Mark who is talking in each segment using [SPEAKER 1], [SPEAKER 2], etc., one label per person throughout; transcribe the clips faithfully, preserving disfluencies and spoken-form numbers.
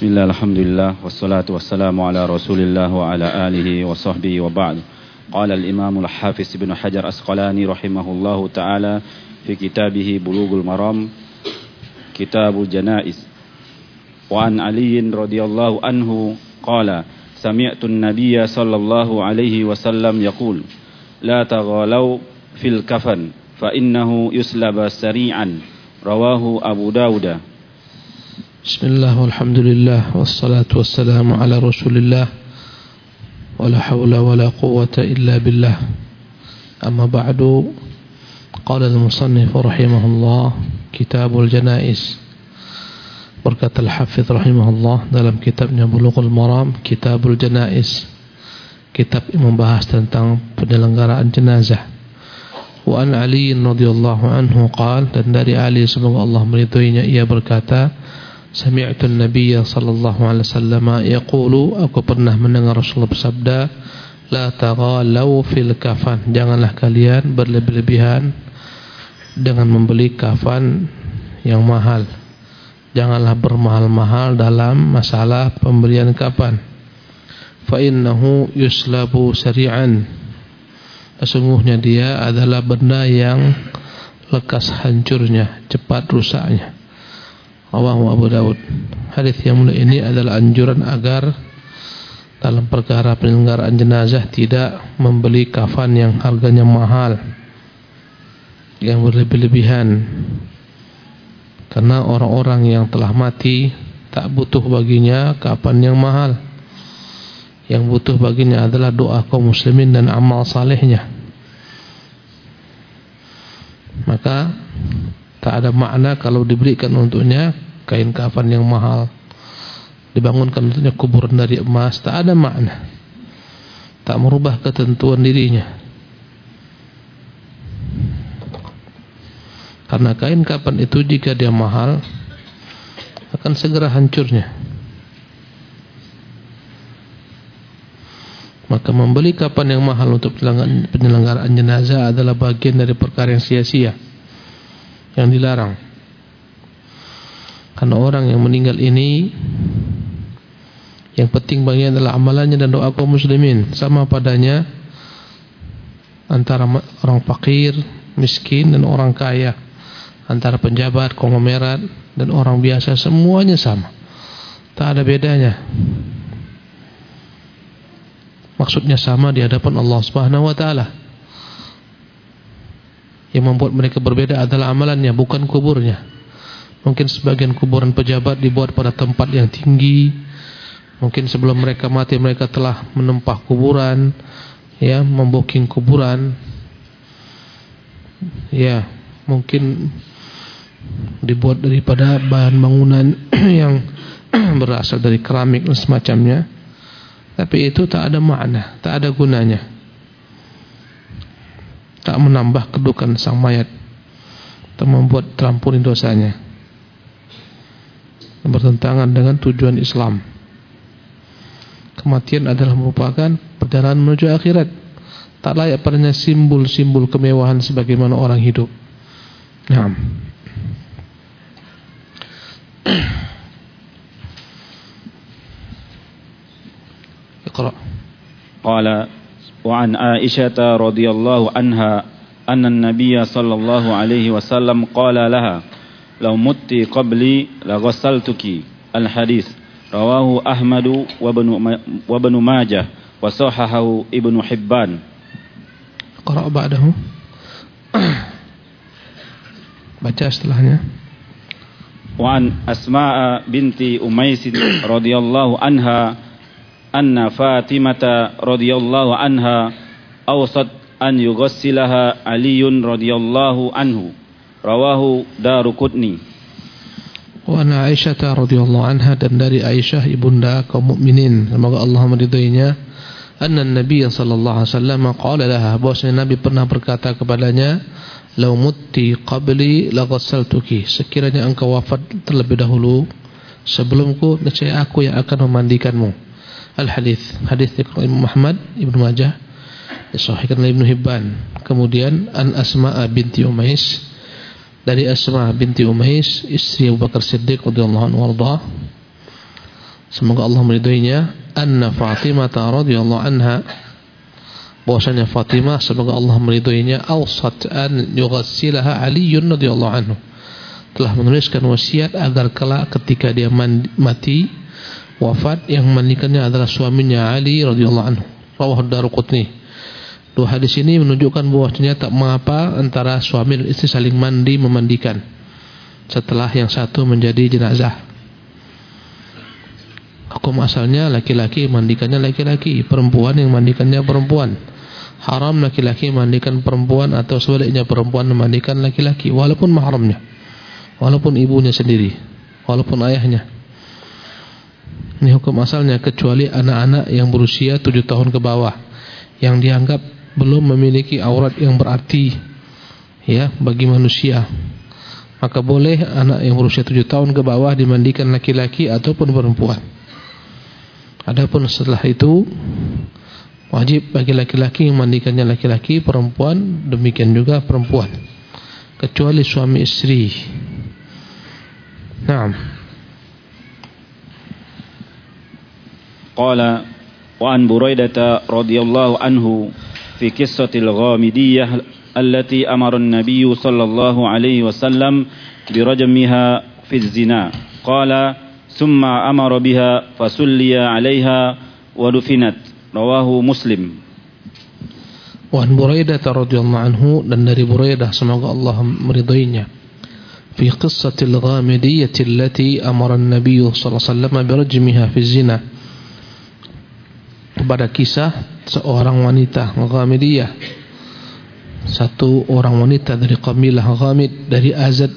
[SPEAKER 1] Bismillah, alhamdulillah, wassalatu wassalamu ala rasulillah wa ala alihi wa sahbihi wa ba'd. Qala al-imam al-hafiz ibn Hajar Asqalani rahimahullahu ta'ala fi kitabihi Bulughul Maram, Kitabul Janaiz. Wa an Aliyin radhiyallahu anhu qala sami'tu an-nabiyya sallallahu alaihi wasallam yaqul la taghalaw fil kafan fa innahu yuslaba sari'an. Rawahu Abu Dawud.
[SPEAKER 2] Bismillah, walhamdulillah, wassalatu wassalamu ala rasulillah, wa la hawla wa la quwwata illa billah. Amma ba'du, qala al-musannif rahimahullah, Kitabul Janaiz. Berkata al-Hafidh rahimahullah dalam kitabnya Bulughul Maram, Kitabul Janaiz, kitab yang membahas tentang penyelenggaraan jenazah. Wa an Ali radhiyallahu anhu qala, dan dari Ali semoga Allah meridhoinya, ia berkata, sami'tu an-nabiyya sallallahu alaihi wasallam yaqulu, aku pernah mendengar Rasulullah bersabda, la taghalau fil kafan, janganlah kalian berlebih-lebihan dengan membeli kafan yang mahal. Janganlah bermahal-mahal dalam masalah pembelian kafan. Fa innahu yuslabu sari'an, sesungguhnya dia adalah benda yang lekas hancurnya, cepat rusaknya. Rawahu Abu Dawud. Hadis yang mulia ini adalah anjuran agar dalam perkara penyelenggaraan jenazah tidak membeli kafan yang harganya mahal, yang berlebih-lebihan, karena orang-orang yang telah mati tak butuh baginya kafan yang mahal. Yang butuh baginya adalah doa kaum muslimin dan amal salehnya. Maka tak ada makna kalau diberikan untuknya kain kafan yang mahal, dibangunkan untuknya kuburan dari emas, tak ada makna, tak merubah ketentuan dirinya. Karena kain kafan itu jika dia mahal akan segera hancurnya. Maka membeli kafan yang mahal untuk penyelenggaraan jenazah adalah bagian dari perkara yang sia-sia, yang dilarang. Karena orang yang meninggal ini yang penting baginya adalah amalannya dan doa kaum muslimin, sama padanya antara orang fakir, miskin dan orang kaya, antara penjabat, konglomerat dan orang biasa, semuanya sama, tak ada bedanya. Maksudnya sama di hadapan Allah Subhanahu wa taala. Yang membuat mereka berbeda adalah amalannya, bukan kuburnya. Mungkin sebagian kuburan pejabat dibuat pada tempat yang tinggi. Mungkin sebelum mereka mati mereka telah menempah kuburan, ya, memboking kuburan. Ya, mungkin dibuat daripada bahan bangunan yang berasal dari keramik dan semacamnya. Tapi itu tak ada makna, tak ada gunanya, tak menambah kedudukan sang mayat, tak membuat terampuni dosanya, bertentangan dengan tujuan Islam. Kematian adalah merupakan perjalanan menuju akhirat, tak layak padanya simbol-simbol kemewahan sebagaimana orang hidup. Naam. Iqra.
[SPEAKER 1] Qala wa an Aisyah radhiyallahu anha anna an-nabiy sallallahu alaihi wasallam qala laha law mutti qabli la ghassaltuki. Al-hadis rawahu Ahmad wa ibnu wa ibnu Majah wa sahahahu Ibnu Hibban.
[SPEAKER 2] Qara ba'dahu. Baca setelahnya.
[SPEAKER 1] Wa an Asma binti Umais radhiyallahu anha anna Fatimah radhiyallahu anha awsat an yughassilaha Aliyun radhiyallahu anhu. Rawahu Daruqutni.
[SPEAKER 2] Wa anna Aisyah radhiyallahu anha, dan dari Aisyah ibunda kaum mukminin, semoga Allah meridhoinya, anna Nabi sallallahu alaihi wasallam qala laha, bahwasanya Nabi pernah berkata kepadanya, law mutti qabli la ghassaltuki, sekiranya engkau wafat terlebih dahulu sebelumku, niscaya aku yang akan memandikanmu. Al-hadis, hadis dari Imam Ahmad, Ibnu Majah, disahihkan oleh Ibnu Hibban. Kemudian an Asma binti Umais, dari Asma binti Umais, istri Abu Bakar Siddiq radhiyallahu anhu warḍah, semoga Allah meridhoinya, anna Fatimah radhiyallahu anha, bahwasanya Fatimah semoga Allah meridhoinya, awsat an yughassilaha Ali radhiyallahu anhu, telah menuliskan wasiat agar kelak ketika dia mati wafat yang memandikannya adalah suaminya Ali radhiyallahu anhu. Rawahu Daruqutni. Dua hadis ini menunjukkan bahwasanya tak mengapa antara suami dan istri saling mandi memandikan setelah yang satu menjadi jenazah. Hukum asalnya laki-laki mandikannya laki-laki, perempuan yang mandikannya perempuan. Haram laki-laki mandikan perempuan atau sebaliknya perempuan memandikan laki-laki walaupun mahramnya, walaupun ibunya sendiri, walaupun ayahnya. Ini hukum asalnya, kecuali anak-anak yang berusia tujuh tahun ke bawah yang dianggap belum memiliki aurat yang berarti ya bagi manusia, maka boleh anak yang berusia tujuh tahun ke bawah dimandikan laki-laki ataupun perempuan. Adapun setelah itu wajib bagi laki-laki yang memandikannya laki-laki, perempuan demikian juga perempuan, kecuali suami istri. Naam.
[SPEAKER 1] Qala wa an Buraidah radhiyallahu anhu في قصة الغامدية التي أمر النبي صلى الله عليه وسلم برجمها في الزنا قال ثم أمر بها فسلي عليها ودفنت رواه مسلم.
[SPEAKER 2] وعن بريدة رضي الله عنه, dan dari Buraidah semoga Allah meridhoinya, في قصة الغامدية التي أمر النبي صلى الله عليه وسلم برجمها في الزنا, pada kisah seorang wanita Ghamidiyah, satu orang wanita dari kabilah Ghamid dari Azad,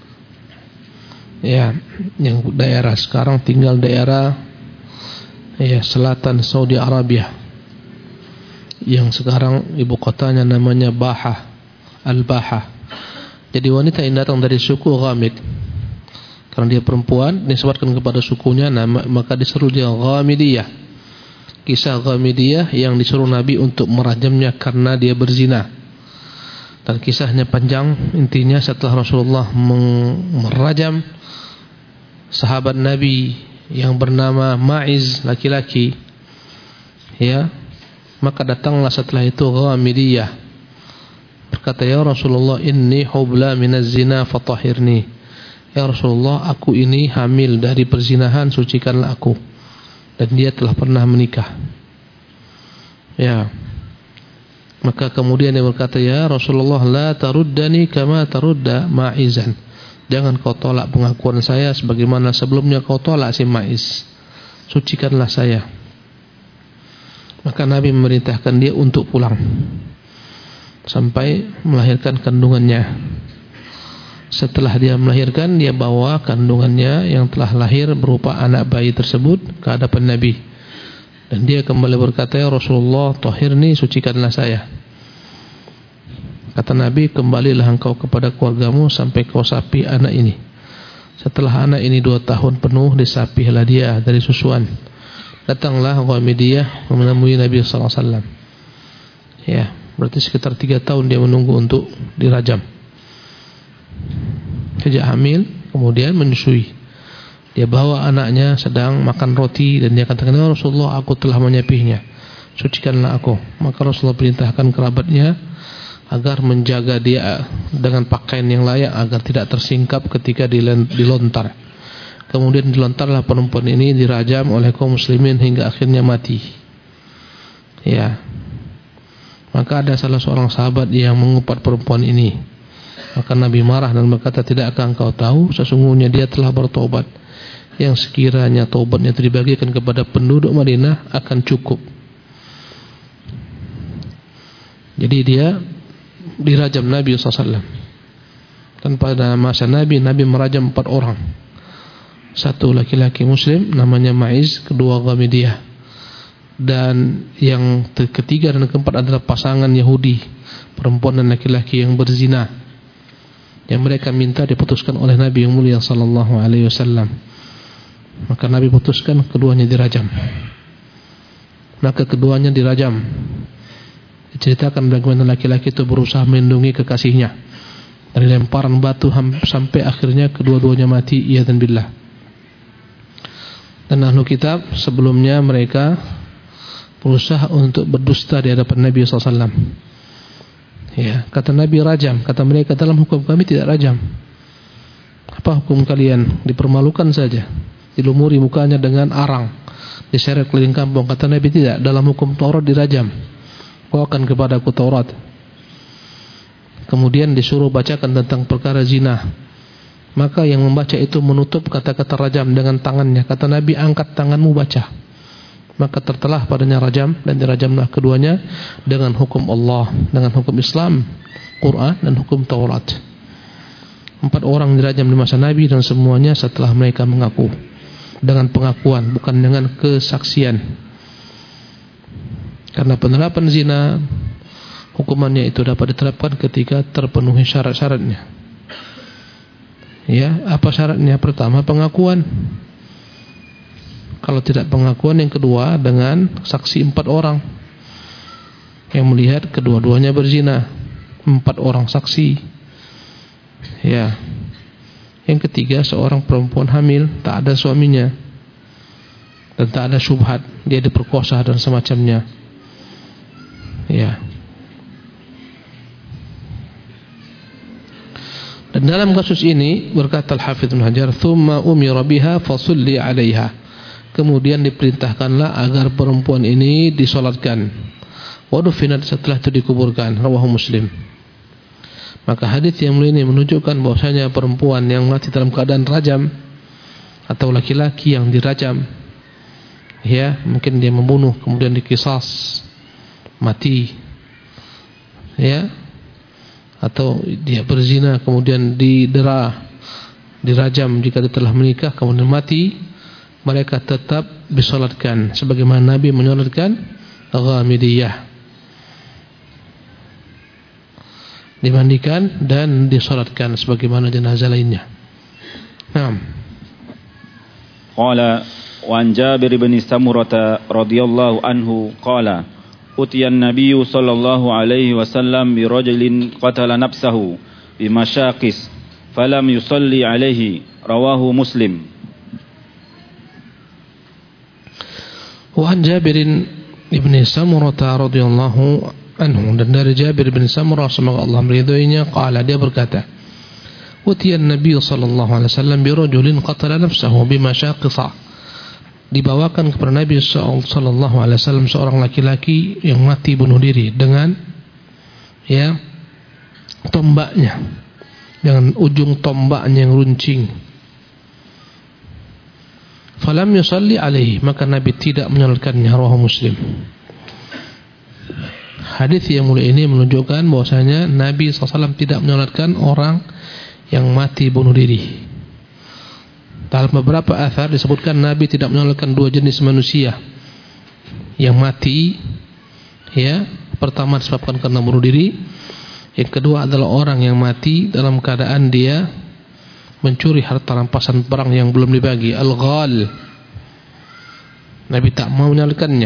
[SPEAKER 2] ya, yang daerah sekarang tinggal daerah ya selatan Saudi Arabia, yang sekarang ibu kotanya namanya Baha, Al-Baha. Jadi wanita yang datang dari suku Ghamid, karena dia perempuan disebutkan kepada sukunya, nama, maka disuruh dia Ghamidiyah. Kisah Ghamidiyah yang disuruh Nabi untuk merajamnya karena dia berzina. Dan kisahnya panjang. Intinya setelah Rasulullah merajam sahabat Nabi yang bernama Ma'iz, laki-laki, ya, maka datanglah setelah itu Ghamidiyah, berkata, ya Rasulullah, inni hubla minaz zina fatahhirni. Ya Rasulullah, aku ini hamil dari perzinahan, sucikanlah aku. Dan dia telah pernah menikah. Ya. Maka kemudian dia berkata, ya Rasulullah, la taruddani kama tarudda Ma'izan. Jangan kau tolak pengakuan saya sebagaimana sebelumnya kau tolak si Ma'iz. Sucikanlah saya. Maka Nabi memerintahkan dia untuk pulang sampai melahirkan kandungannya. Setelah dia melahirkan, dia bawa kandungannya yang telah lahir berupa anak bayi tersebut ke hadapan Nabi. Dan dia kembali berkata, ya Rasulullah, tahirni, sucikanlah saya. Kata Nabi, kembalilah engkau kepada keluargamu sampai kau sapi anak ini. Setelah anak ini dua tahun penuh, disapilah dia dari susuan. Datanglah Ghamidiyah menemui Nabi sallallahu alaihi wasallam. Ya, berarti sekitar tiga tahun dia menunggu untuk dirajam. Sejak hamil, kemudian menyusui. Dia bawa anaknya sedang makan roti dan dia katakan, ya Rasulullah, aku telah menyapihnya, sucikanlah aku. Maka Rasulullah perintahkan kerabatnya agar menjaga dia dengan pakaian yang layak agar tidak tersingkap ketika dilontar. Kemudian dilontarlah perempuan ini, dirajam oleh kaum muslimin hingga akhirnya mati. Ya. Maka ada salah seorang sahabat yang mengupat perempuan ini. Maka Nabi marah dan berkata, tidakkah engkau tahu sesungguhnya dia telah bertobat, yang sekiranya taubatnya itu dibagikan kepada penduduk Madinah akan cukup. Jadi dia dirajam Nabi sallallahu alaihi wasallam. Dan pada masa Nabi, Nabi merajam empat orang. Satu laki-laki muslim namanya Ma'iz, kedua Ghamidiyah, dan yang ketiga dan keempat adalah pasangan Yahudi, perempuan dan laki-laki yang berzina, yang mereka minta diputuskan oleh Nabi yang mulia sallallahu alaihi wasallam. Maka Nabi putuskan keduanya dirajam. Maka keduanya dirajam. Diceritakan bagaimana laki-laki itu berusaha melindungi kekasihnya dari lemparan batu sampai akhirnya kedua-duanya mati, iyadzan billah. Dan ahlu kitab sebelumnya mereka berusaha untuk berdusta di hadapan Nabi sallallahu alaihi wasallam. Ya, kata Nabi rajam, kata mereka dalam hukum kami tidak rajam. Apa hukum kalian? Dipermalukan saja, dilumuri mukanya dengan arang, diseret keliling kampung. Kata Nabi tidak, dalam hukum Taurat dirajam. Bawakan kepadaku Taurat. Kemudian disuruh bacakan tentang perkara zina. Maka yang membaca itu menutup kata-kata rajam dengan tangannya. Kata Nabi, angkat tanganmu baca. Maka tertelah padanya rajam, dan dirajamlah keduanya dengan hukum Allah, dengan hukum Islam, Quran dan hukum Taurat. Empat orang dirajam di masa Nabi, dan semuanya setelah mereka mengaku, dengan pengakuan, bukan dengan kesaksian. Karena penerapan zina, hukumannya itu dapat diterapkan ketika terpenuhi syarat-syaratnya. Ya, apa syaratnya? Pertama, pengakuan. Kalau tidak pengakuan, yang kedua dengan saksi empat orang yang melihat kedua-duanya berzina, empat orang saksi. Ya. Yang ketiga, seorang perempuan hamil, tak ada suaminya dan tak ada syubhat, dia diperkosa dan semacamnya. Ya. Dan dalam kasus ini berkata Al-Hafidz Ibnu Hajar, "Tsumma umira biha fasulli 'alaiha." Kemudian diperintahkanlah agar perempuan ini disolatkan. Wa dufinat, setelah itu dikuburkan. Rawahu Muslim. Maka hadis yang mulia ini menunjukkan bahwasanya perempuan yang mati dalam keadaan rajam atau laki-laki yang dirajam, ya, mungkin dia membunuh kemudian dikisas mati, ya, atau dia berzina kemudian didera, dirajam jika dia telah menikah kemudian mati, mereka tetap disolatkan sebagaimana Nabi menyolatkan Ghamidiyah, dimandikan dan disolatkan sebagaimana jenazah lainnya. Naam.
[SPEAKER 1] Qala wa an Jabir bin Samurah radhiyallahu anhu qala utiya an-nabiy sallallahu alaihi wasallam bi rajulin qatala nafsahu bi masyaqis falam yusalli alaihi. Rawahu Muslim.
[SPEAKER 2] Wa an Jabir bin Samurah radhiyallahu anhu, dan dari Jabir bin Samurah semoga Allah meridhoinya, qala, dia berkata, utiya an-nabiy sallallahu alaihi wasallam bi rajulin qatala nafsahu bi masyaqisa, dibawakan kepada Nabi sallallahu alaihi wasallam seorang laki-laki yang mati bunuh diri dengan, ya, tombaknya, dengan ujung tombaknya yang runcing. Falam yusalli alaihi, maka Nabi tidak menyolatkannya. Rawahu Muslim. Hadis yang mulia ini menunjukkan bahwasanya Nabi sallallahu alaihi wasallam tidak menyolatkan orang yang mati bunuh diri. Dalam beberapa athar disebutkan Nabi tidak menyolatkan dua jenis manusia yang mati, ya, pertama disebabkan karena bunuh diri, yang kedua adalah orang yang mati dalam keadaan dia mencuri harta rampasan perang yang belum dibagi, al-ghal. Nabi tak mau menyolatkannya.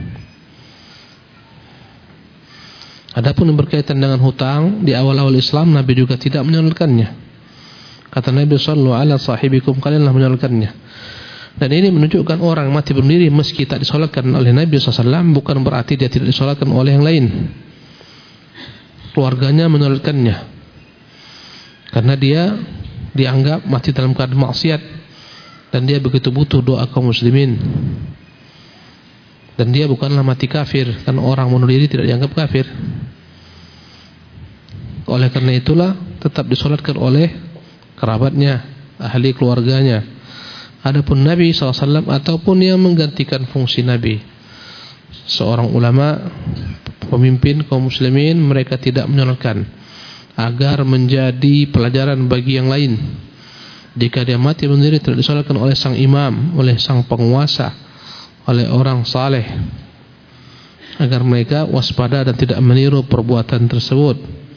[SPEAKER 2] Adapun yang berkaitan dengan hutang di awal-awal Islam, Nabi juga tidak menyolatkannya. Kata Nabi sallallahu alaihi wasallam, sahibikum, kalianlah menyolatkannya. Dan ini menunjukkan orang mati bunuh diri meski tak disolatkan oleh Nabi sallallahu alaihi wasallam bukan berarti dia tidak disolatkan oleh yang lain. Keluarganya menyolatkannya karena dia dianggap mati dalam keadaan maksiat dan dia begitu butuh doa kaum muslimin. Dan dia bukanlah mati kafir, karena orang bunuh diri tidak dianggap kafir. Oleh karena itulah tetap disolatkan oleh kerabatnya, ahli keluarganya. Adapun Nabi sallallahu alaihi wasallam ataupun yang menggantikan fungsi Nabi, seorang ulama, pemimpin kaum muslimin, mereka tidak menyolatkan, agar menjadi pelajaran bagi yang lain. Jika dia mati bunuh diri tidak disolatkan oleh sang imam, oleh sang penguasa, oleh orang saleh, agar mereka waspada dan tidak meniru perbuatan tersebut.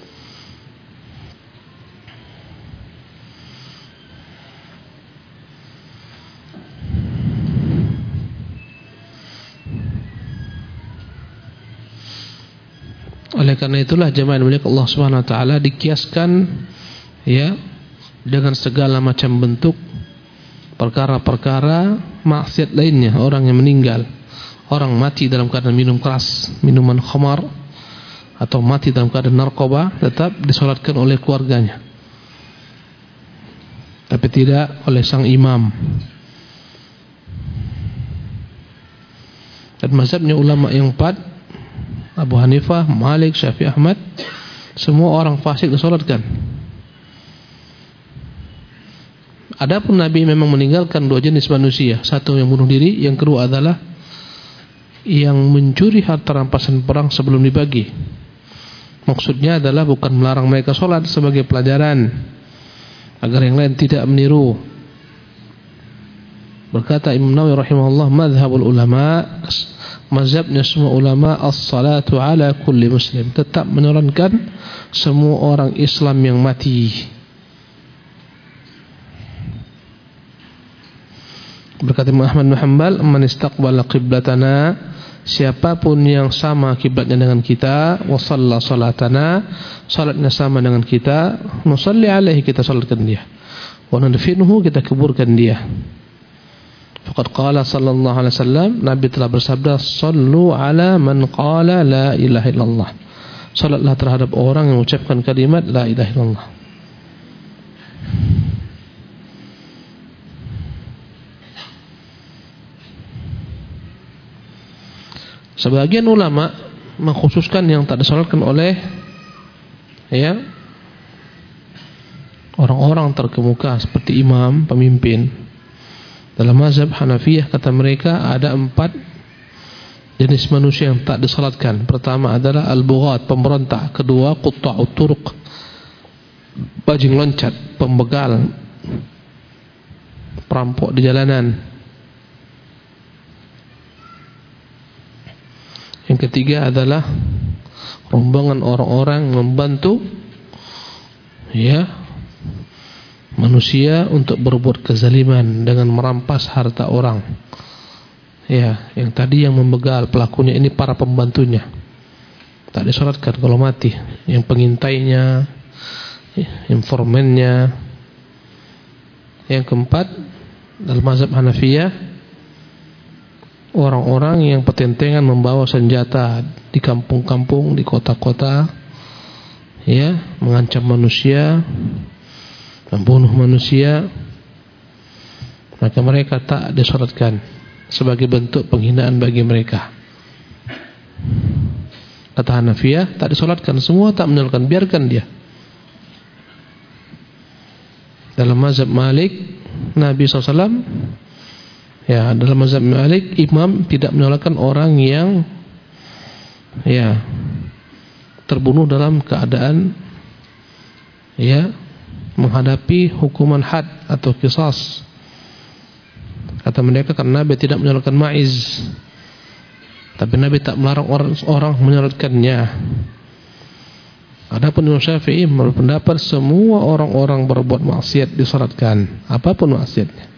[SPEAKER 2] Oleh karena itulah jemaah yang dimuliakan Allah Subhanahu wa taala dikiaskan, ya, dengan segala macam bentuk perkara-perkara maksiat lainnya, orang yang meninggal, orang mati dalam keadaan minum keras, minuman khamar, atau mati dalam keadaan narkoba, tetap disolatkan oleh keluarganya, tapi tidak oleh sang imam. Dan mazhabnya ulama yang empat, Abu Hanifah, Malik, Syafi'i, Ahmad, semua orang fasik disolatkan. Adapun Nabi memang meninggalkan dua jenis manusia, satu yang bunuh diri, yang kedua adalah yang mencuri harta rampasan perang sebelum dibagi. Maksudnya adalah bukan melarang mereka sholat sebagai pelajaran agar yang lain tidak meniru. Berkata Imam Nawawi rahimahullah, mazhabul ulama, mazhabnya semua ulama, as-salatu ala kulli muslim, tetap menyarankan semua orang Islam yang mati. Berkata Imam Ahmad bin Hanbal, man istaqbala qiblatana, siapapun yang sama kiblatnya dengan kita, wa shalla salatana, salatnya sama dengan kita, nusalli alaihi, kita salatkan dia, wa nadfinuhu, kita kuburkan dia. Faqad qala sallallahu alaihi wasallam, Nabi telah bersabda, sallu ala man qala la ilaha illallah, salatlah terhadap orang yang mengucapkan kalimat la ilaha illallah. Sebagian ulama mengkhususkan yang tak disolatkan oleh ya orang-orang terkemuka seperti imam, pemimpin. Dalam mazhab Hanafiyah, kata mereka, ada empat jenis manusia yang tak disolatkan. Pertama adalah al-bughat, pemberontak. Kedua, qutta'ut turuq, bajing loncat, pembegal, perampok di jalanan. Yang ketiga adalah rombongan orang-orang membantu ya manusia untuk berbuat kezaliman dengan merampas harta orang. Ya, yang tadi yang membegal, pelakunya ini para pembantunya, tak disolatkan kalau mati. Yang pengintainya, informannya. Yang keempat, dalam mazhab Hanafiyah, orang-orang yang pertentangan membawa senjata di kampung-kampung, di kota-kota, ya, mengancam manusia, membunuh manusia, maka mereka tak disolatkan sebagai bentuk penghinaan bagi mereka. Kata Hanafiyah, tak disolatkan, semua tak menyolatkan, biarkan dia. Dalam mazhab Malik, Nabi shallallahu alaihi wasallam, ya, dalam mazhab Malik, imam tidak menyolatkan orang yang ya terbunuh dalam keadaan ya menghadapi hukuman had atau qisas. Kata mereka, karena Nabi tidak menyolatkan ma'iz, tapi Nabi tak melarang orang, orang menyolatkannya. Adapun Imam Syafi'i berpendapat semua orang-orang berbuat maksiat disolatkan, apapun maksiatnya.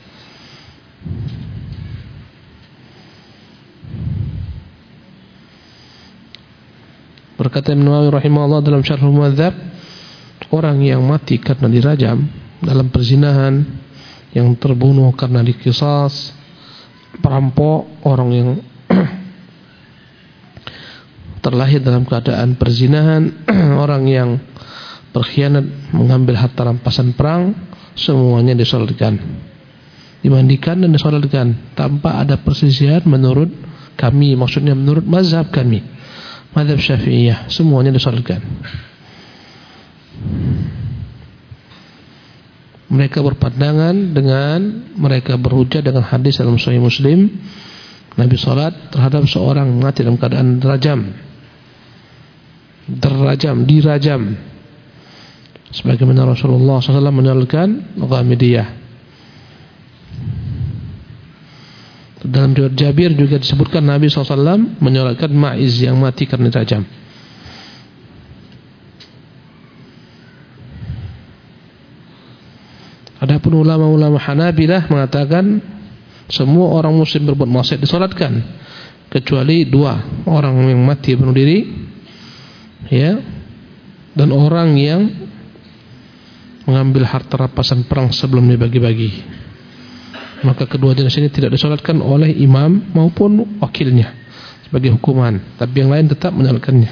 [SPEAKER 2] Berkata Imam Nawawi rahimahullah dalam Syarhul Muhadzab, orang yang mati karena dirajam dalam perzinahan, yang terbunuh karena dikisas, perampok, orang yang terlahir dalam keadaan perzinahan, orang yang berkhianat mengambil harta rampasan perang, semuanya disolatkan, dimandikan dan disolatkan tanpa ada persisihan menurut kami, maksudnya menurut mazhab kami, mazhab Syafi'iyah, semuanya disolatkan. Mereka berpandangan dengan, mereka berhujjah dengan hadis dalam Sahih Muslim, Nabi salat terhadap seorang mati dalam keadaan dirajam, dirajam, dirajam, sebagaimana Rasulullah shallallahu alaihi wasallam menyalatkan Ghamidiyah. Dalam riwayat Jabir juga disebutkan Nabi shallallahu alaihi wasallam menyalatkan Ma'iz yang mati karena dirajam. Adapun ulama-ulama Hanabilah mengatakan semua orang muslim berbuat maksiat disolatkan, kecuali dua, orang yang mati bunuh diri, ya, dan orang yang mengambil harta rampasan perang sebelum dibagi-bagi. maka kedua jenis ini tidak disolatkan oleh imam maupun wakilnya sebagai hukuman, tapi yang lain tetap menyolatkannya.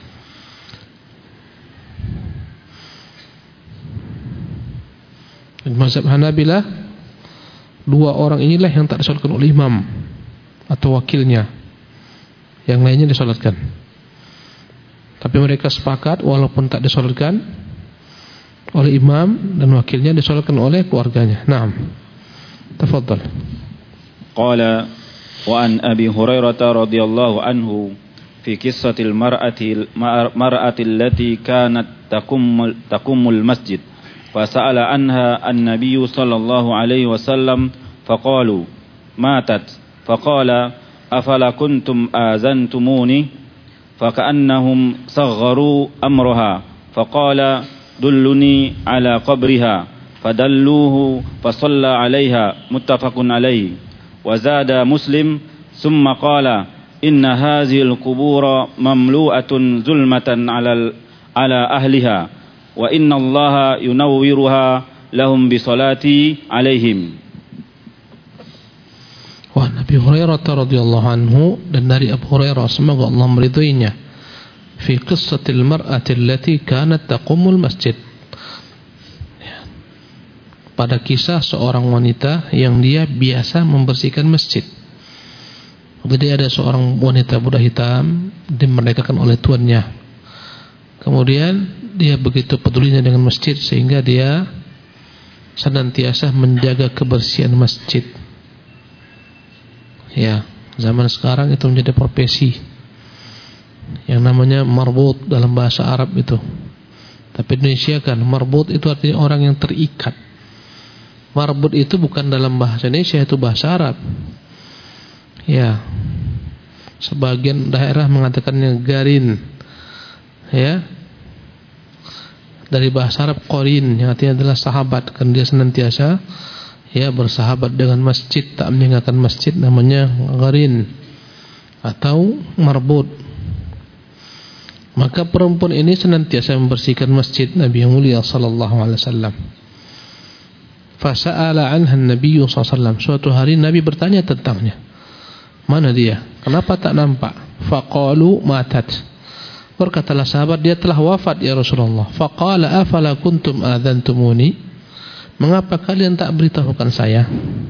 [SPEAKER 2] Di mazhab Hanabilah, dua orang inilah yang tak disolatkan oleh imam atau wakilnya, yang lainnya disolatkan. Tapi mereka sepakat walaupun tak disolatkan oleh imam dan wakilnya, disolatkan oleh keluarganya. Naam. Tafadhal.
[SPEAKER 1] Qala wa an Abi Hurairah radhiyallahu anhu fi qissatil mar'ati mar'ati allati kanat taqum taqumul masjid fa sa'ala anha an-nabiy sallallahu alaihi wasallam faqalu matat faqala afala kuntum azantumuni faka'annahum sagharu amraha faqala dulluni ala qabriha fadalluhu fasalla alaiha muttafaqun alaihi wa zada Muslim summa qala inna hazihil qubura mamlu'atun zulmatan ala ala ahliha wa inna Allaha yunawwiruha lahum bi salati alaihim.
[SPEAKER 2] Wa Nabi Hurairah radhiyallahu anhu, dan dari Abu Hurairah semoga Allah meridhoinya, fi qissatil mar'ati allati kanat taqumul masjid, pada kisah seorang wanita yang dia biasa membersihkan masjid. Jadi ada seorang wanita budak hitam dimerdekakan oleh tuannya. Kemudian dia begitu pedulinya dengan masjid sehingga dia senantiasa menjaga kebersihan masjid. Ya, zaman sekarang itu menjadi profesi yang namanya marbut dalam bahasa Arab itu. Tapi Indonesia kan marbut itu artinya orang yang terikat. Marbut itu bukan dalam bahasa Indonesia, itu bahasa Arab. Ya, sebagian daerah mengatakannya garin. Ya, dari bahasa Arab qarin, yang artinya adalah sahabat. Kan dia senantiasa ya bersahabat dengan masjid, tak meninggalkan masjid, namanya garin atau marbut. Maka perempuan ini senantiasa membersihkan masjid Nabi yang mulia sallallahu alaihi wasallam. Fasa'ala anha Nabi sallallahu alaihi wasallam. Suatu hari Nabi bertanya tentangnya. Mana dia? Kenapa tak nampak? Faqalu matat. Berkatalah sahabat, dia telah wafat ya Rasulullah. Faqala afala kuntum adzantumuni? Mengapa kalian tak beritahukan saya?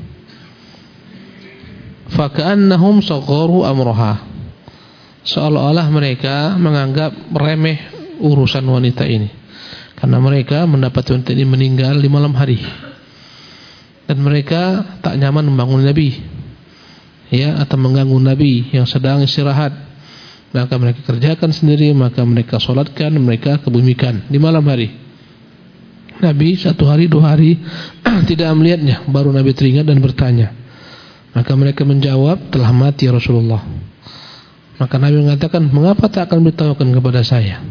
[SPEAKER 2] Faka'annahum sagharu amraha. Seolah-olah mereka menganggap remeh urusan wanita ini, karena mereka mendapat wanita ini meninggal di malam hari. Dan mereka tak nyaman membangun Nabi, ya, atau mengganggu Nabi yang sedang istirahat. Maka mereka kerjakan sendiri, maka mereka solatkan, mereka kebumikan di malam hari. Nabi satu hari dua hari tidak melihatnya, baru Nabi teringat dan bertanya. Maka mereka menjawab, telah mati ya Rasulullah. Maka Nabi mengatakan, mengapa tak akan beritahukan kepada saya?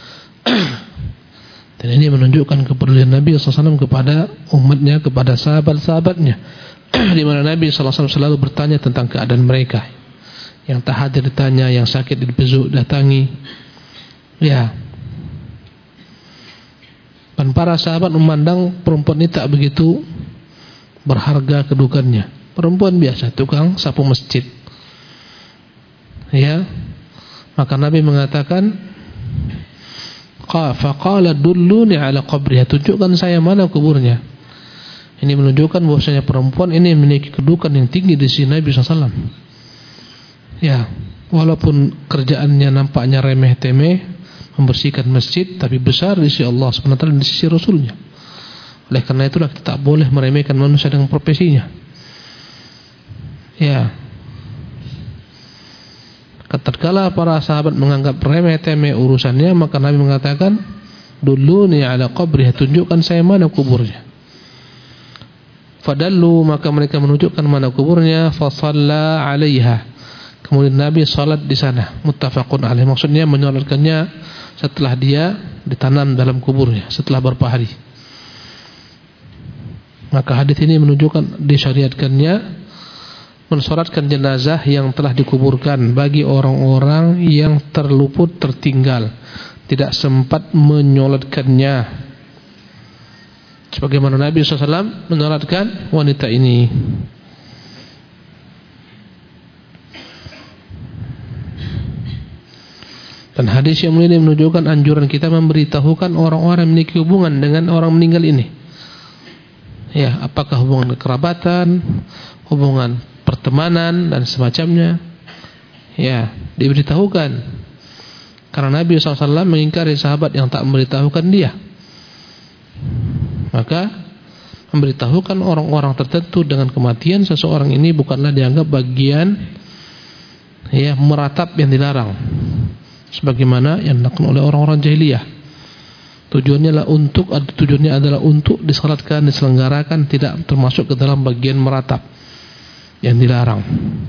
[SPEAKER 2] Dan ini menunjukkan kepedulian Nabi sallallahu alaihi wasallam kepada umatnya, kepada sahabat-sahabatnya, di mana Nabi sallallahu alaihi wasallam selalu bertanya tentang keadaan mereka. Yang tak hadir ditanya, yang sakit dibesuk datangi. Ya. Dan para sahabat memandang perempuan ini tak begitu berharga kedudukannya. Perempuan biasa, tukang sapu masjid. Ya. Maka Nabi mengatakan, faqala dulluni ala qabriha, tunjukkan saya mana kuburnya. Ini menunjukkan bahwasanya perempuan ini memiliki kedudukan yang tinggi di sisi Nabi sallallahu alaihi wasallam. Ya, walaupun kerjaannya nampaknya remeh-temeh, membersihkan masjid, tapi besar di sisi Allah subhanahu wa taala dan di sisi Rasulnya. Oleh karena itulah kita tak boleh meremehkan manusia dengan profesinya. Ya. Tatkala para sahabat menganggap remeh-temeh urusannya, maka Nabi mengatakan, dulluni ala qabriha, tunjukkan saya mana kuburnya. Fadallu, maka mereka menunjukkan mana kuburnya. Fasalla alaiha, kemudian Nabi salat di sana. Muttafaqun alaih, maksudnya menyolatkannya setelah dia ditanam dalam kuburnya, setelah beberapa hari. Maka hadis ini menunjukkan disyariatkannya mensolatkan jenazah yang telah dikuburkan bagi orang-orang yang terluput, tertinggal, tidak sempat menyolatkannya. sebagaimana Nabi shallallahu alaihi wasallam menyolatkan wanita ini. Dan hadis yang mulia ini menunjukkan anjuran kita memberitahukan orang-orang yang memiliki hubungan dengan orang meninggal ini. Ya, apakah hubungan kekerabatan, hubungan pertemanan dan semacamnya. Ya, diberitahukan. Karena Nabi shallallahu alaihi wasallam mengingkari sahabat yang tak memberitahukan dia. Maka memberitahukan orang-orang tertentu dengan kematian seseorang ini bukanlah dianggap bagian ya meratap yang dilarang, sebagaimana yang dilakukan oleh orang-orang jahiliyah. Tujuannya adalah untuk tujuannya adalah untuk disalatkan, diselenggarakan, tidak termasuk ke dalam bagian meratap yang dilarang.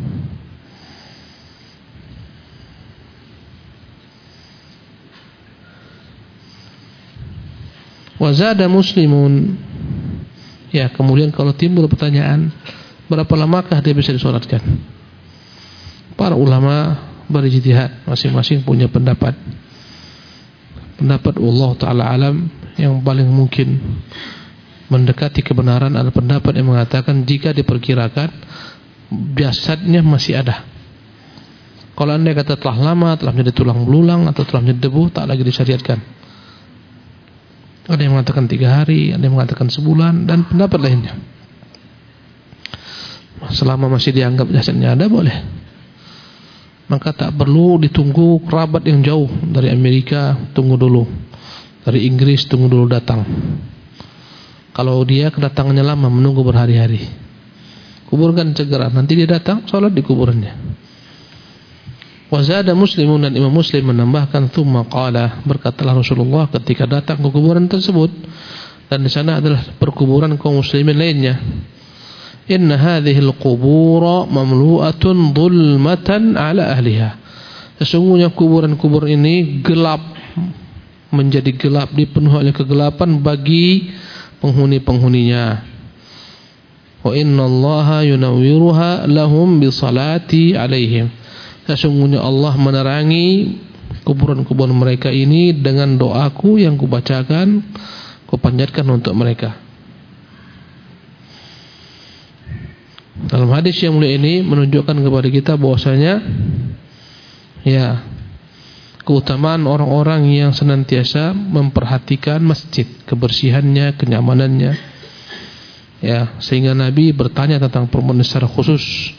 [SPEAKER 2] Wazada Muslimun. Ya, kemudian kalau timbul pertanyaan, berapa lamakah dia bisa disolatkan? Para ulama berijtihad, masing-masing punya pendapat. Pendapat Allah Ta'ala alam yang paling mungkin mendekati kebenaran adalah pendapat yang mengatakan jika diperkirakan jasadnya masih ada. Kalau anda kata telah lama, telah menjadi tulang belulang atau telah menjadi debu, tak lagi disyariatkan. Ada yang mengatakan tiga hari, ada yang mengatakan sebulan, dan pendapat lainnya. Selama masih dianggap jasadnya ada, boleh. Maka tak perlu ditunggu kerabat yang jauh dari Amerika, tunggu dulu. Dari Inggris, tunggu dulu datang. Kalau dia kedatangannya lama, menunggu berhari-hari. Kuburkan segera, nanti dia datang, sholat di kuburannya. Wazada Muslimun, dan Imam Muslim menambahkan, thumma qala, berkatalah Rasulullah ketika datang ke kuburan tersebut, dan di sana adalah perkuburan kaum muslimin lainnya. Inna hadhil qubura mamlu'atun dhulmatan ala ahliha. Sesungguhnya kuburan-kuburan ini gelap, menjadi gelap, dipenuhi oleh kegelapan bagi penghuni-penghuninya. Wa inna Allaha yunawwiruha lahum bisalati alaihim. Sesungguhnya Allah menerangi kuburan-kuburan mereka ini dengan doaku yang kubacakan, kupanjatkan untuk mereka. Dalam hadis yang mulia ini menunjukkan kepada kita bahwasanya ya keutamaan orang-orang yang senantiasa memperhatikan masjid, kebersihannya, kenyamanannya. Ya, sehingga Nabi bertanya tentang permohonan secara khusus.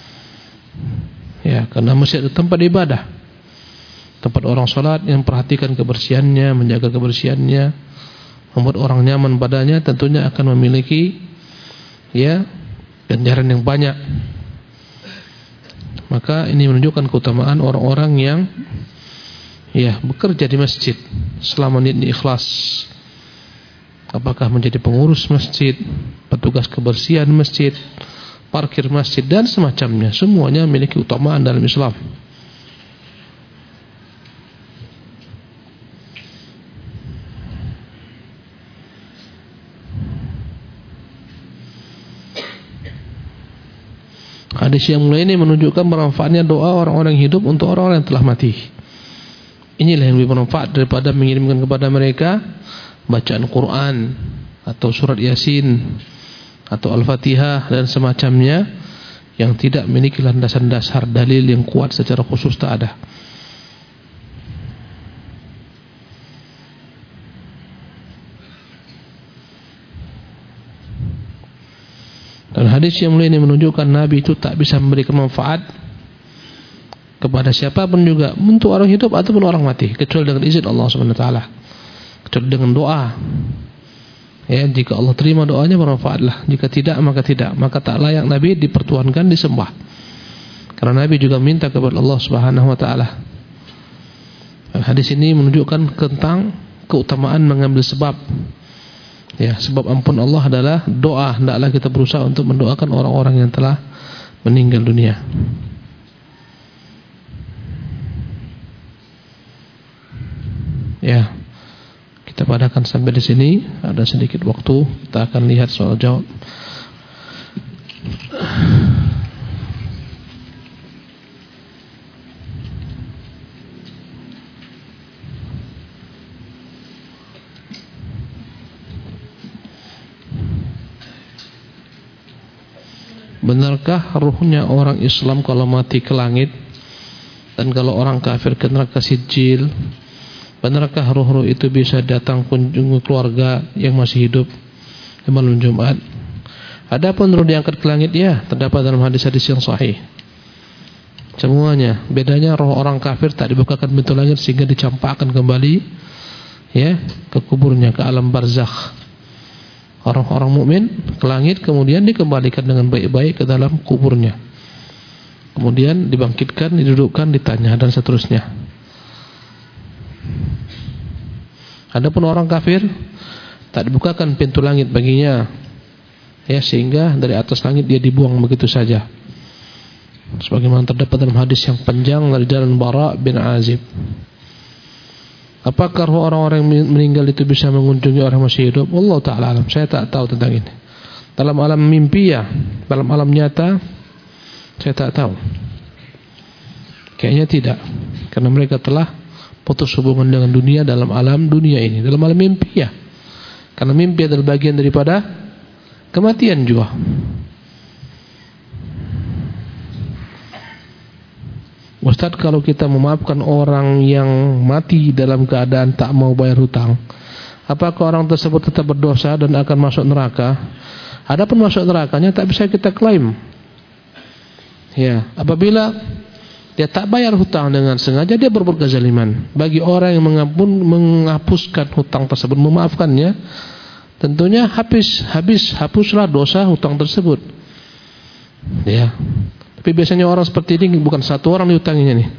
[SPEAKER 2] Ya, karena masjid adalah tempat ibadah, tempat orang sholat yang perhatikan kebersihannya, menjaga kebersihannya, membuat orang nyaman padanya, tentunya akan memiliki ya ganjaran yang banyak. Maka ini menunjukkan keutamaan orang-orang yang ya bekerja di masjid selama niatnya ikhlas. Apakah menjadi pengurus masjid, petugas kebersihan masjid, parkir masjid dan semacamnya, semuanya memiliki utamaan dalam Islam. Hadis yang mulia ini menunjukkan bermanfaatnya doa orang-orang hidup untuk orang-orang yang telah mati. Inilah yang lebih bermanfaat daripada mengirimkan kepada mereka bacaan Quran atau surat Yasin atau Al-Fatihah dan semacamnya yang tidak memiliki landasan dasar dalil yang kuat secara khusus, tak ada. Dan hadis yang mulia ini menunjukkan Nabi itu tak bisa memberikan manfaat kepada siapapun juga, untuk orang hidup ataupun orang mati, kecuali dengan izin Allah Subhanahu wa taala, kecuali dengan doa. Ya, jika Allah terima doanya bermanfaatlah, jika tidak maka tidak, maka tak layak Nabi dipertuhankan, disembah. Karena Nabi juga minta kepada Allah Subhanahu wa taala. Hadis ini menunjukkan tentang keutamaan mengambil sebab. Ya, sebab ampun Allah adalah doa. Hendaklah kita berusaha untuk mendoakan orang-orang yang telah meninggal dunia. Ya, kita padakan sampai di sini. Ada sedikit waktu, kita akan lihat soal jawab. benarkah ruhnya orang Islam kalau mati ke langit, dan kalau orang kafir ke neraka sijil? Benarkah ruh-ruh itu bisa datang kunjungi keluarga yang masih hidup di malam Jumat? Adapun ruh diangkat ke langit, ya, terdapat dalam hadis-hadis yang sahih. Semuanya. Bedanya roh orang kafir tak dibukakan pintu langit sehingga dicampakkan kembali, ya, ke kuburnya, ke alam barzakh. Orang-orang mukmin ke langit, kemudian dikembalikan dengan baik-baik ke dalam kuburnya. Kemudian dibangkitkan, didudukkan, ditanya, dan seterusnya. Adapun orang kafir tak dibukakan pintu langit baginya, ya, sehingga dari atas langit dia dibuang begitu saja. Sebagaimana terdapat dalam hadis yang panjang dari jalan Bara bin Azib. Apakah roh orang-orang yang meninggal itu bisa mengunjungi orang masih hidup? Allah Ta'ala alam, saya tak tahu tentang ini. Dalam alam mimpi, ya. Dalam alam nyata, saya tak tahu. Kayaknya tidak, karena mereka telah putus hubungan dengan dunia dalam alam dunia ini. Dalam alam mimpi, ya. Karena mimpi adalah bagian daripada kematian juga. Ustaz, kalau kita memaafkan orang yang mati dalam keadaan tak mau bayar hutang, apakah orang tersebut tetap berdosa dan akan masuk neraka? Adapun masuk nerakanya tak bisa kita klaim. Ya, apabila dia tak bayar hutang dengan sengaja, dia berbuat kezaliman. Bagi orang yang mengampun, menghapuskan hutang tersebut, memaafkannya, tentunya habis habis hapuslah dosa hutang tersebut. Ya. Tapi biasanya orang seperti ini bukan satu orang diutanginya nih.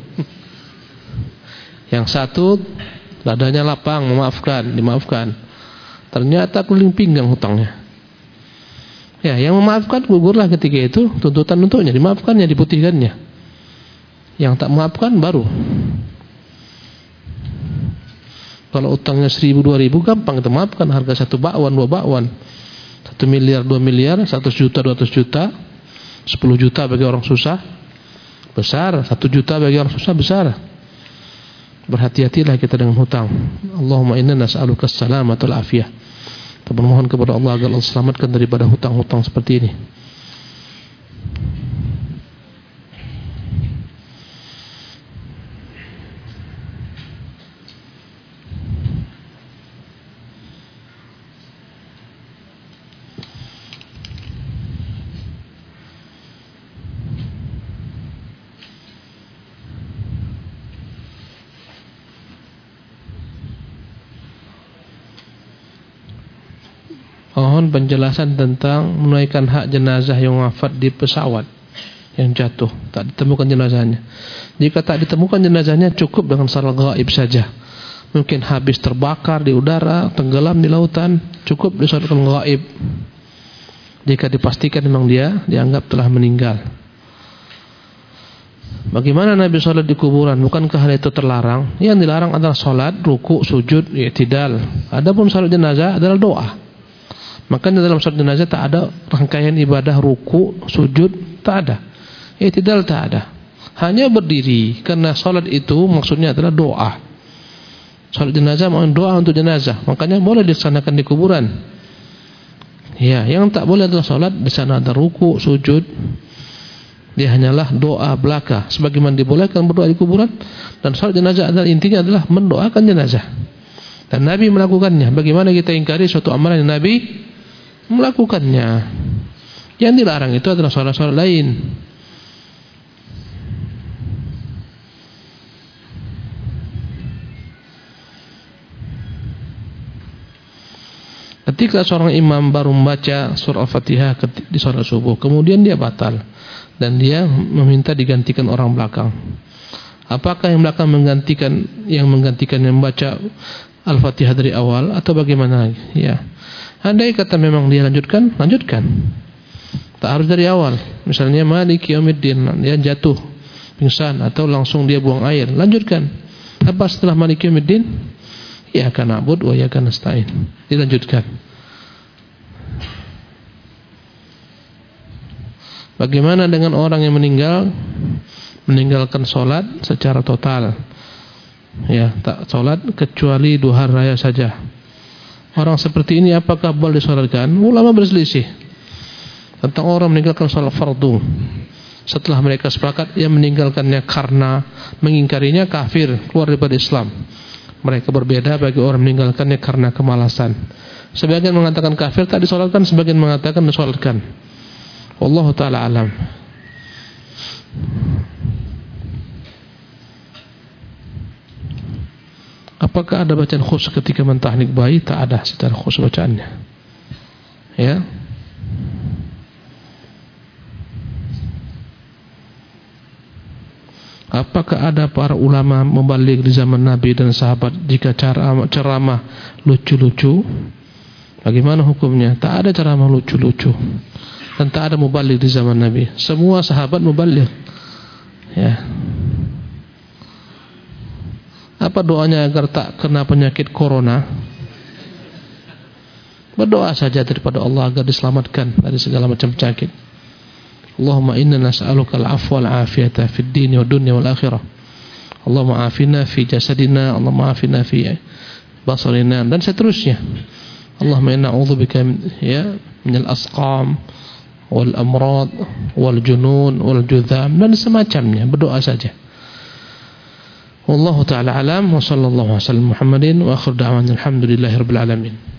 [SPEAKER 2] Yang satu dadanya lapang, memaafkan, dimaafkan. Ternyata keliling pinggang hutangnya. Ya, yang memaafkan gugurlah ketika itu tuntutan untuknya, dimaafkannya, diputihkannya. Yang tak memaafkan baru. Kalau utangnya seribu, dua ribu gampang kita maafkan, harga satu bakwan, dua bakwan. Satu miliar, dua miliar, satu juta, dua ratus juta. Sepuluh juta bagi orang susah besar, satu juta bagi orang susah besar. Berhati-hatilah kita dengan hutang. Allahumma inna nas'aluka as-salamatul afiyah. Kita bermohon kepada Allah agar Allah selamatkan daripada hutang-hutang seperti ini. Mohon penjelasan tentang menunaikan hak jenazah yang wafat di pesawat yang jatuh, tak ditemukan jenazahnya. Jika tak ditemukan jenazahnya, cukup dengan salat gaib saja. Mungkin habis terbakar di udara, tenggelam di lautan, cukup disalatkan gaib. Jika dipastikan memang dia dianggap telah meninggal. Bagaimana Nabi salat di kuburan? Bukankah hal itu terlarang? Yang dilarang adalah salat, ruku, sujud, i'tidal. Adapun salat jenazah adalah doa. Makanya dalam salat jenazah tak ada rangkaian ibadah ruku, sujud, tak ada. I'tidal tak ada. Hanya berdiri, karena salat itu maksudnya adalah doa. Salat jenazah maksudnya doa untuk jenazah. Makanya boleh dilaksanakan di kuburan. Ya, yang tak boleh adalah salat di sana ada ruku, sujud. Dia hanyalah doa belaka. Sebagaimana dibolehkan berdoa di kuburan, dan salat jenazah adalah intinya adalah mendoakan jenazah. Dan Nabi melakukannya. Bagaimana kita ingkari suatu amalan yang Nabi melakukannya? Yang dilarang itu adalah salat-salat lain. Ketika seorang imam baru membaca surah Al-Fatihah di salat subuh, kemudian dia batal dan dia meminta digantikan orang belakang. Apakah yang belakang menggantikan yang menggantikan yang membaca Al-Fatihah dari awal atau bagaimana? Ya. Andai kata memang dia lanjutkan, lanjutkan. Tak harus dari awal. Misalnya Maliki Yaumiddin, dia jatuh pingsan atau langsung dia buang air, lanjutkan. Apa setelah Maliki Yaumiddin? Iyyaka na'budu wa iyyaka nasta'in. Dilanjutkan. Bagaimana dengan orang yang meninggal meninggalkan salat secara total? Ya, tak salat kecuali duha raya saja. Orang seperti ini apakah boleh disolatkan? Ulama berselisih. tentang orang meninggalkan sholat fardu setelah mereka sepakat yang meninggalkannya karena mengingkarinya kafir, keluar daripada Islam. Mereka berbeda bagi orang meninggalkannya karena kemalasan. Sebagian mengatakan kafir tak disolatkan, sebagian mengatakan disolatkan. Wallahu ta'ala alam. Apakah ada bacaan khusus ketika mentahnik bayi? Tak ada secara khusus bacaannya. Ya. Apakah ada para ulama membalik di zaman Nabi dan sahabat jika ceramah, ceramah lucu-lucu? Bagaimana hukumnya? Tak ada ceramah lucu-lucu dan tak ada mubalik di zaman Nabi. Semua sahabat mubalik. Ya. Apa doanya agar tak kena penyakit corona? Berdoa saja daripada Allah agar diselamatkan dari segala macam penyakit. Allahumma inna nas'aluka al-afwa wal-afiyata fid dini wad dunya wal akhirah. Allahumma afina fi jasadina, Allahumma afina fi basarina, dan seterusnya. Allahumma inna a'udzubika ya minal asqam wal amrad wal junun wal judham, dan semacamnya. Berdoa saja. Wallahu ta'ala alam wa sallallahu alaihi wasallam Muhammadin wa akhir da'wana alhamdulillahirabbil alamin.